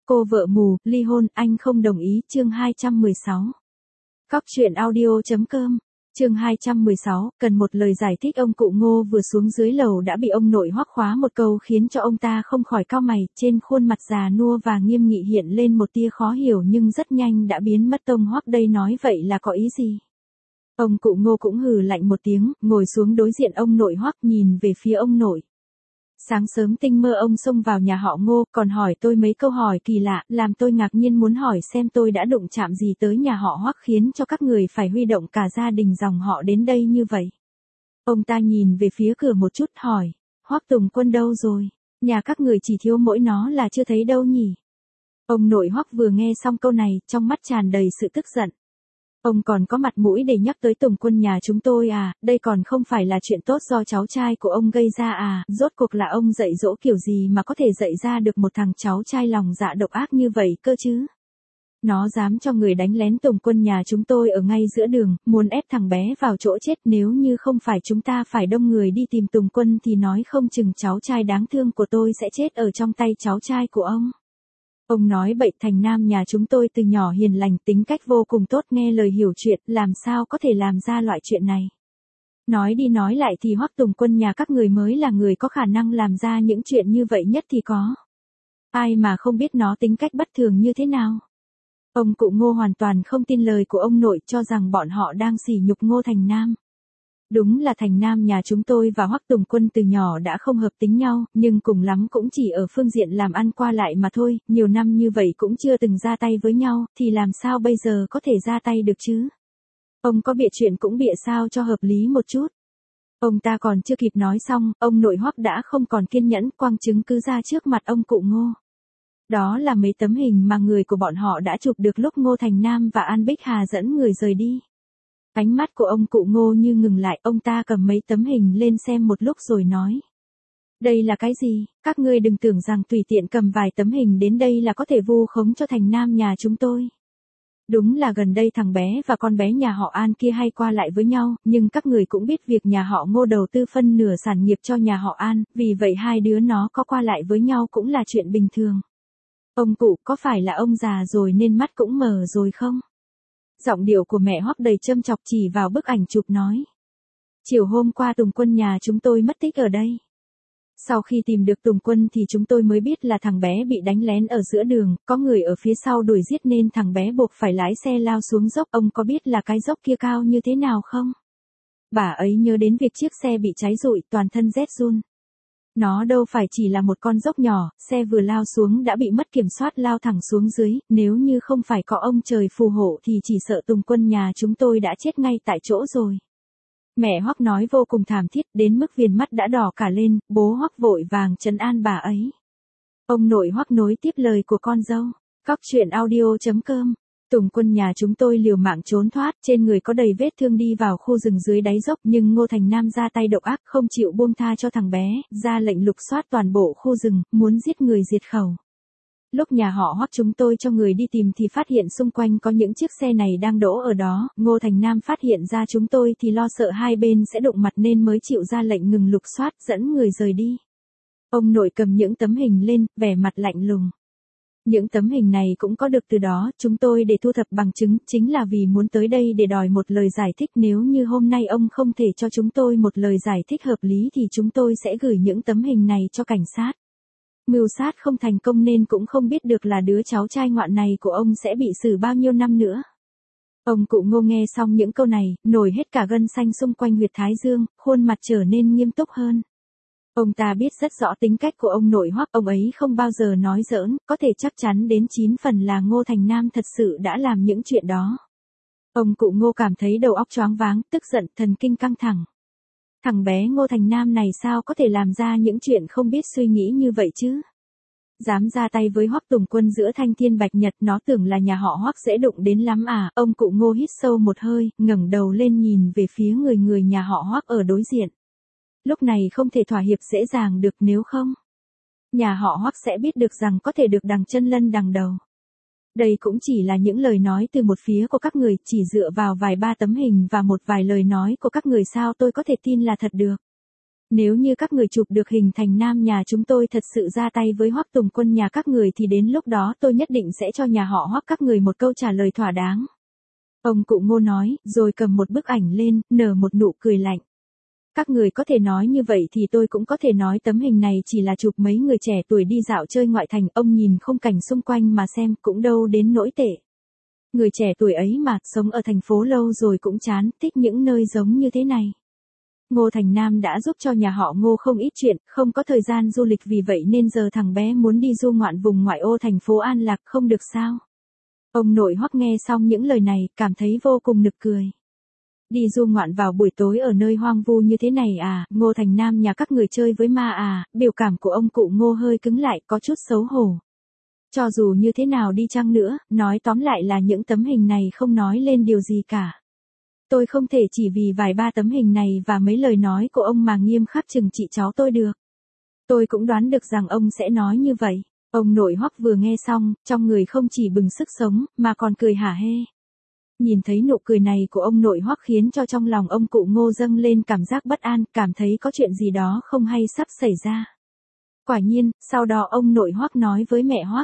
Cô vợ mù, ly hôn, anh không đồng ý, chương 216. Cóc truyện audio.com, chương 216, cần một lời giải thích. Ông cụ Ngô vừa xuống dưới lầu đã bị ông nội Hoắc khóa một câu khiến cho ông ta không khỏi cau mày, trên khuôn mặt già nua và nghiêm nghị hiện lên một tia khó hiểu nhưng rất nhanh đã biến mất. Ông Hoắc đây nói vậy là có ý gì? Ông cụ Ngô cũng hừ lạnh một tiếng, ngồi xuống đối diện ông nội Hoắc nhìn về phía ông nội. Sáng sớm tinh mơ ông xông vào nhà họ Ngô, còn hỏi tôi mấy câu hỏi kỳ lạ, làm tôi ngạc nhiên muốn hỏi xem tôi đã đụng chạm gì tới nhà họ Hoắc khiến cho các người phải huy động cả gia đình dòng họ đến đây như vậy. Ông ta nhìn về phía cửa một chút hỏi, Hoắc Tùng Quân đâu rồi? Nhà các người chỉ thiếu mỗi nó là chưa thấy đâu nhỉ? Ông nội Hoắc vừa nghe xong câu này, trong mắt tràn đầy sự tức giận. Ông còn có mặt mũi để nhắc tới Tùng Quân nhà chúng tôi à, đây còn không phải là chuyện tốt do cháu trai của ông gây ra à, rốt cuộc là ông dạy dỗ kiểu gì mà có thể dạy ra được một thằng cháu trai lòng dạ độc ác như vậy cơ chứ. Nó dám cho người đánh lén Tùng Quân nhà chúng tôi ở ngay giữa đường, muốn ép thằng bé vào chỗ chết. Nếu như không phải chúng ta phải đông người đi tìm Tùng Quân thì nói không chừng cháu trai đáng thương của tôi sẽ chết ở trong tay cháu trai của ông. Ông nói bậy, Thành Nam nhà chúng tôi từ nhỏ hiền lành, tính cách vô cùng tốt, nghe lời hiểu chuyện, làm sao có thể làm ra loại chuyện này. Nói đi nói lại thì Hoắc Tùng Quân nhà các người mới là người có khả năng làm ra những chuyện như vậy nhất thì có. Ai mà không biết nó tính cách bất thường như thế nào. Ông cụ Ngô hoàn toàn không tin lời của ông nội, cho rằng bọn họ đang sỉ nhục Ngô Thành Nam. Đúng là Thành Nam nhà chúng tôi và Hoắc Tùng Quân từ nhỏ đã không hợp tính nhau, nhưng cùng lắm cũng chỉ ở phương diện làm ăn qua lại mà thôi, nhiều năm như vậy cũng chưa từng ra tay với nhau, thì làm sao bây giờ có thể ra tay được chứ? Ông có bịa chuyện cũng bịa sao cho hợp lý một chút. Ông ta còn chưa kịp nói xong, ông nội Hoắc đã không còn kiên nhẫn, quăng chứng cứ ra trước mặt ông cụ Ngô. Đó là mấy tấm hình mà người của bọn họ đã chụp được lúc Ngô Thành Nam và An Bích Hà dẫn người rời đi. Ánh mắt của ông cụ Ngô như ngừng lại, ông ta cầm mấy tấm hình lên xem một lúc rồi nói. Đây là cái gì? Các ngươi đừng tưởng rằng tùy tiện cầm vài tấm hình đến đây là có thể vu khống cho Thành Nam nhà chúng tôi. Đúng là gần đây thằng bé và con bé nhà họ An kia hay qua lại với nhau, nhưng các người cũng biết việc nhà họ Ngô đầu tư phân nửa sản nghiệp cho nhà họ An, vì vậy hai đứa nó có qua lại với nhau cũng là chuyện bình thường. Ông cụ, có phải là ông già rồi nên mắt cũng mờ rồi không? Giọng điệu của mẹ Hoắc đầy châm chọc chỉ vào bức ảnh chụp nói. Chiều hôm qua Tùng Quân nhà chúng tôi mất tích ở đây. Sau khi tìm được Tùng Quân thì chúng tôi mới biết là thằng bé bị đánh lén ở giữa đường, có người ở phía sau đuổi giết nên thằng bé buộc phải lái xe lao xuống dốc. Ông có biết là cái dốc kia cao như thế nào không? Bà ấy nhớ đến việc chiếc xe bị cháy rụi, toàn thân rét run. Nó đâu phải chỉ là một con dốc nhỏ, xe vừa lao xuống đã bị mất kiểm soát lao thẳng xuống dưới, nếu như không phải có ông trời phù hộ thì chỉ sợ Tùng Quân nhà chúng tôi đã chết ngay tại chỗ rồi. Mẹ Hoắc nói vô cùng thảm thiết đến mức viền mắt đã đỏ cả lên, bố Hoắc vội vàng trấn an bà ấy. Ông nội Hoắc nối tiếp lời của con dâu. Cóc truyện audio.com. Tùng Quân nhà chúng tôi liều mạng trốn thoát, trên người có đầy vết thương đi vào khu rừng dưới đáy dốc, nhưng Ngô Thành Nam ra tay độc ác không chịu buông tha cho thằng bé, ra lệnh lục soát toàn bộ khu rừng, muốn giết người diệt khẩu. Lúc nhà họ Hoắc chúng tôi cho người đi tìm thì phát hiện xung quanh có những chiếc xe này đang đỗ ở đó, Ngô Thành Nam phát hiện ra chúng tôi thì lo sợ hai bên sẽ đụng mặt nên mới chịu ra lệnh ngừng lục soát, dẫn người rời đi. Ông nội cầm những tấm hình lên, vẻ mặt lạnh lùng. Những tấm hình này cũng có được từ đó, chúng tôi để thu thập bằng chứng, chính là vì muốn tới đây để đòi một lời giải thích. Nếu như hôm nay ông không thể cho chúng tôi một lời giải thích hợp lý thì chúng tôi sẽ gửi những tấm hình này cho cảnh sát. Mưu sát không thành công nên cũng không biết được là đứa cháu trai ngoạn này của ông sẽ bị xử bao nhiêu năm nữa. Ông cụ Ngô nghe xong những câu này, nổi hết cả gân xanh xung quanh huyệt thái dương, khuôn mặt trở nên nghiêm túc hơn. Ông ta biết rất rõ tính cách của ông nội Hoắc, ông ấy không bao giờ nói giỡn, có thể chắc chắn đến 9 phần là Ngô Thành Nam thật sự đã làm những chuyện đó. Ông cụ Ngô cảm thấy đầu óc choáng váng, tức giận, thần kinh căng thẳng. Thằng bé Ngô Thành Nam này sao có thể làm ra những chuyện không biết suy nghĩ như vậy chứ? Dám ra tay với Hoắc Tùng Quân giữa thanh thiên bạch nhật, nó tưởng là nhà họ Hoắc dễ đụng đến lắm à? Ông cụ Ngô hít sâu một hơi, ngẩng đầu lên nhìn về phía người nhà họ Hoắc ở đối diện. Lúc này không thể thỏa hiệp dễ dàng được, nếu không, nhà họ Hoắc sẽ biết được rằng có thể được đằng chân lân đằng đầu. Đây cũng chỉ là những lời nói từ một phía của các người, chỉ dựa vào vài ba tấm hình và một vài lời nói của các người sao tôi có thể tin là thật được. Nếu như các người chụp được hình thành nam nhà chúng tôi thật sự ra tay với Hoắc Tùng Quân nhà các người thì đến lúc đó tôi nhất định sẽ cho nhà họ Hoắc các người một câu trả lời thỏa đáng. Ông cụ Ngô nói, rồi cầm một bức ảnh lên, nở một nụ cười lạnh. Các người có thể nói như vậy thì tôi cũng có thể nói tấm hình này chỉ là chụp mấy người trẻ tuổi đi dạo chơi ngoại thành, ông nhìn khung cảnh xung quanh mà xem cũng đâu đến nỗi tệ. Người trẻ tuổi ấy mà, sống ở thành phố lâu rồi cũng chán, thích những nơi giống như thế này. Ngô Thành Nam đã giúp cho nhà họ Ngô không ít chuyện, không có thời gian du lịch vì vậy nên giờ thằng bé muốn đi du ngoạn vùng ngoại ô thành phố An Lạc không được sao. Ông nội Hoắc nghe xong những lời này, cảm thấy vô cùng nực cười. Đi du ngoạn vào buổi tối ở nơi hoang vu như thế này à, Ngô Thành Nam nhà các người chơi với ma à, biểu cảm của ông cụ Ngô hơi cứng lại, có chút xấu hổ. Cho dù như thế nào đi chăng nữa, nói tóm lại là những tấm hình này không nói lên điều gì cả. Tôi không thể chỉ vì vài ba tấm hình này và mấy lời nói của ông mà nghiêm khắc trừng trị cháu tôi được. Tôi cũng đoán được rằng ông sẽ nói như vậy. Ông nội Hoắc vừa nghe xong, trong người không chỉ bừng sức sống, mà còn cười hả hê. Nhìn thấy nụ cười này của ông nội Hoắc khiến cho trong lòng ông cụ Ngô dâng lên cảm giác bất an, cảm thấy có chuyện gì đó không hay sắp xảy ra. Quả nhiên, sau đó ông nội Hoắc nói với mẹ Hoắc.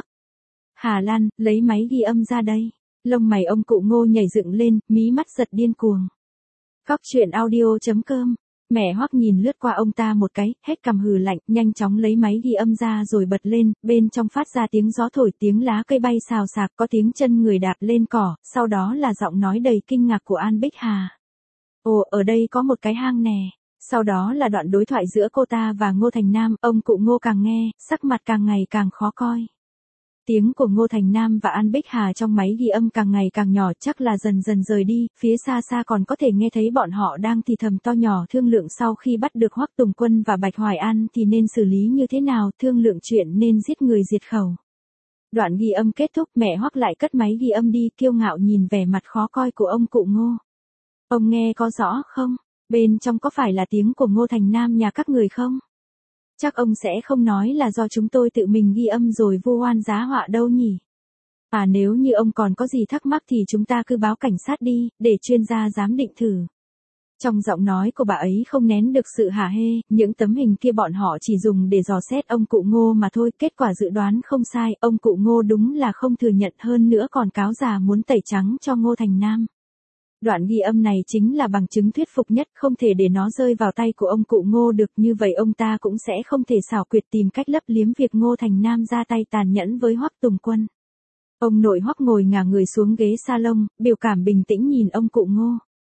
Hà Lan, lấy máy ghi âm ra đây. Lông mày ông cụ Ngô nhảy dựng lên, mí mắt giật điên cuồng. Cóc truyện audio.com. Mẹ Hoắc nhìn lướt qua ông ta một cái, hết cằm hừ lạnh, nhanh chóng lấy máy ghi âm ra rồi bật lên, bên trong phát ra tiếng gió thổi, tiếng lá cây bay xào xạc, có tiếng chân người đạp lên cỏ, sau đó là giọng nói đầy kinh ngạc của An Bích Hà. Ồ, ở đây có một cái hang nè. Sau đó là đoạn đối thoại giữa cô ta và Ngô Thành Nam, ông cụ Ngô càng nghe, sắc mặt càng ngày càng khó coi. Tiếng của Ngô Thành Nam và An Bích Hà trong máy ghi âm càng ngày càng nhỏ, chắc là dần dần rời đi, phía xa xa còn có thể nghe thấy bọn họ đang thì thầm to nhỏ thương lượng sau khi bắt được Hoắc Tùng Quân và Bạch Hoài An thì nên xử lý như thế nào, thương lượng chuyện nên giết người diệt khẩu. Đoạn ghi âm kết thúc, mẹ Hoắc lại cất máy ghi âm đi, kiêu ngạo nhìn vẻ mặt khó coi của ông cụ Ngô. Ông nghe có rõ không? Bên trong có phải là tiếng của Ngô Thành Nam nhà các người không? Chắc ông sẽ không nói là do chúng tôi tự mình ghi âm rồi vu oan giá họa đâu nhỉ? À, nếu như ông còn có gì thắc mắc thì chúng ta cứ báo cảnh sát đi, để chuyên gia giám định thử. Trong giọng nói của bà ấy không nén được sự hả hê, những tấm hình kia bọn họ chỉ dùng để dò xét ông cụ Ngô mà thôi, kết quả dự đoán không sai, ông cụ Ngô đúng là không thừa nhận, hơn nữa còn cáo già muốn tẩy trắng cho Ngô Thành Nam. Đoạn ghi âm này chính là bằng chứng thuyết phục nhất, không thể để nó rơi vào tay của ông cụ Ngô được, như vậy ông ta cũng sẽ không thể xảo quyệt tìm cách lấp liếm việc Ngô Thành Nam ra tay tàn nhẫn với Hoắc Tùng Quân. Ông nội Hoắc ngồi ngả người xuống ghế salon, biểu cảm bình tĩnh nhìn ông cụ Ngô.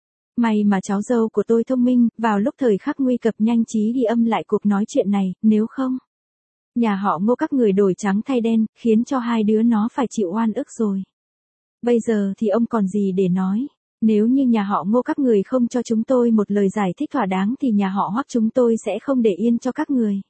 May mà cháu dâu của tôi thông minh, vào lúc thời khắc nguy cấp nhanh trí ghi âm lại cuộc nói chuyện này, nếu không, nhà họ Ngô các người đổi trắng thay đen, khiến cho hai đứa nó phải chịu oan ức rồi. Bây giờ thì ông còn gì để nói? Nếu như nhà họ Ngô các người không cho chúng tôi một lời giải thích thỏa đáng thì nhà họ Hoắc chúng tôi sẽ không để yên cho các người.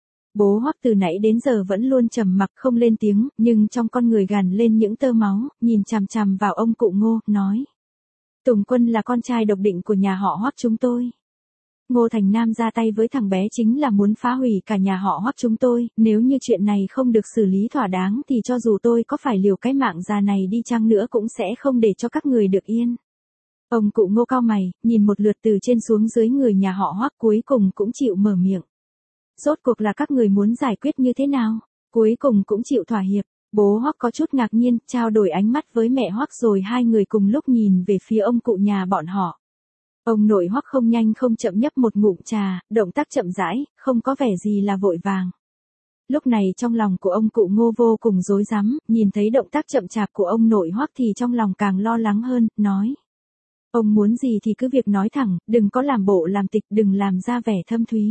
Bố Hoắc từ nãy đến giờ vẫn luôn trầm mặc không lên tiếng, nhưng trong con người gằn lên những tơ máu, nhìn chằm chằm vào ông cụ Ngô, nói. Tùng Quân là con trai độc định của nhà họ Hoắc chúng tôi. Ngô Thành Nam ra tay với thằng bé chính là muốn phá hủy cả nhà họ Hoắc chúng tôi, nếu như chuyện này không được xử lý thỏa đáng thì cho dù tôi có phải liều cái mạng già này đi chăng nữa cũng sẽ không để cho các người được yên. Ông cụ Ngô cau mày, nhìn một lượt từ trên xuống dưới người nhà họ Hoắc, cuối cùng cũng chịu mở miệng. Rốt cuộc là các người muốn giải quyết như thế nào? Cuối cùng cũng chịu thỏa hiệp. Bố Hoắc có chút ngạc nhiên, trao đổi ánh mắt với mẹ Hoắc rồi hai người cùng lúc nhìn về phía ông cụ nhà bọn họ. Ông nội Hoắc không nhanh không chậm nhấp một ngụm trà, động tác chậm rãi, không có vẻ gì là vội vàng. Lúc này trong lòng của ông cụ Ngô vô cùng rối rắm, nhìn thấy động tác chậm chạp của ông nội Hoắc thì trong lòng càng lo lắng hơn, nói. Ông muốn gì thì cứ việc nói thẳng, đừng có làm bộ làm tịch, đừng làm ra vẻ thâm thúy.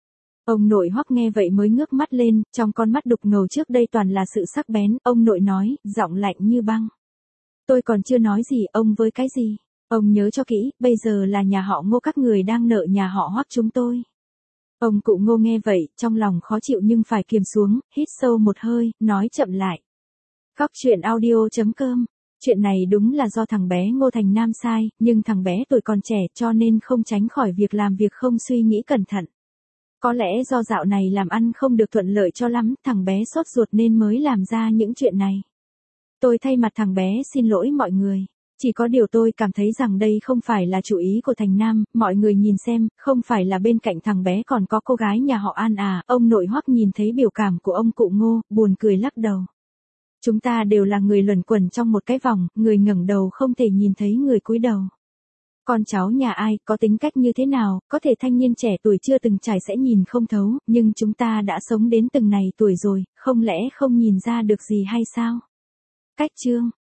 Ông nội Hoắc nghe vậy mới ngước mắt lên, trong con mắt đục ngầu trước đây toàn là sự sắc bén, ông nội nói, giọng lạnh như băng. Tôi còn chưa nói gì, ông với cái gì? Ông nhớ cho kỹ, bây giờ là nhà họ Ngô các người đang nợ nhà họ Hoắc chúng tôi. Ông cụ Ngô nghe vậy, trong lòng khó chịu nhưng phải kiềm xuống, hít sâu một hơi, nói chậm lại. Cóc truyện audio.com. Chuyện này đúng là do thằng bé Ngô Thành Nam sai, nhưng thằng bé tuổi còn trẻ cho nên không tránh khỏi việc làm việc không suy nghĩ cẩn thận. Có lẽ do dạo này làm ăn không được thuận lợi cho lắm, thằng bé sốt ruột nên mới làm ra những chuyện này. Tôi thay mặt thằng bé xin lỗi mọi người. Chỉ có điều tôi cảm thấy rằng đây không phải là chủ ý của Thành Nam, mọi người nhìn xem, không phải là bên cạnh thằng bé còn có cô gái nhà họ An à, ông nội Hoắc nhìn thấy biểu cảm của ông cụ Ngô, buồn cười lắc đầu. Chúng ta đều là người luẩn quẩn trong một cái vòng, người ngẩng đầu không thể nhìn thấy người cúi đầu. Con cháu nhà ai, có tính cách như thế nào, có thể thanh niên trẻ tuổi chưa từng trải sẽ nhìn không thấu, nhưng chúng ta đã sống đến từng này tuổi rồi, không lẽ không nhìn ra được gì hay sao? Cách chương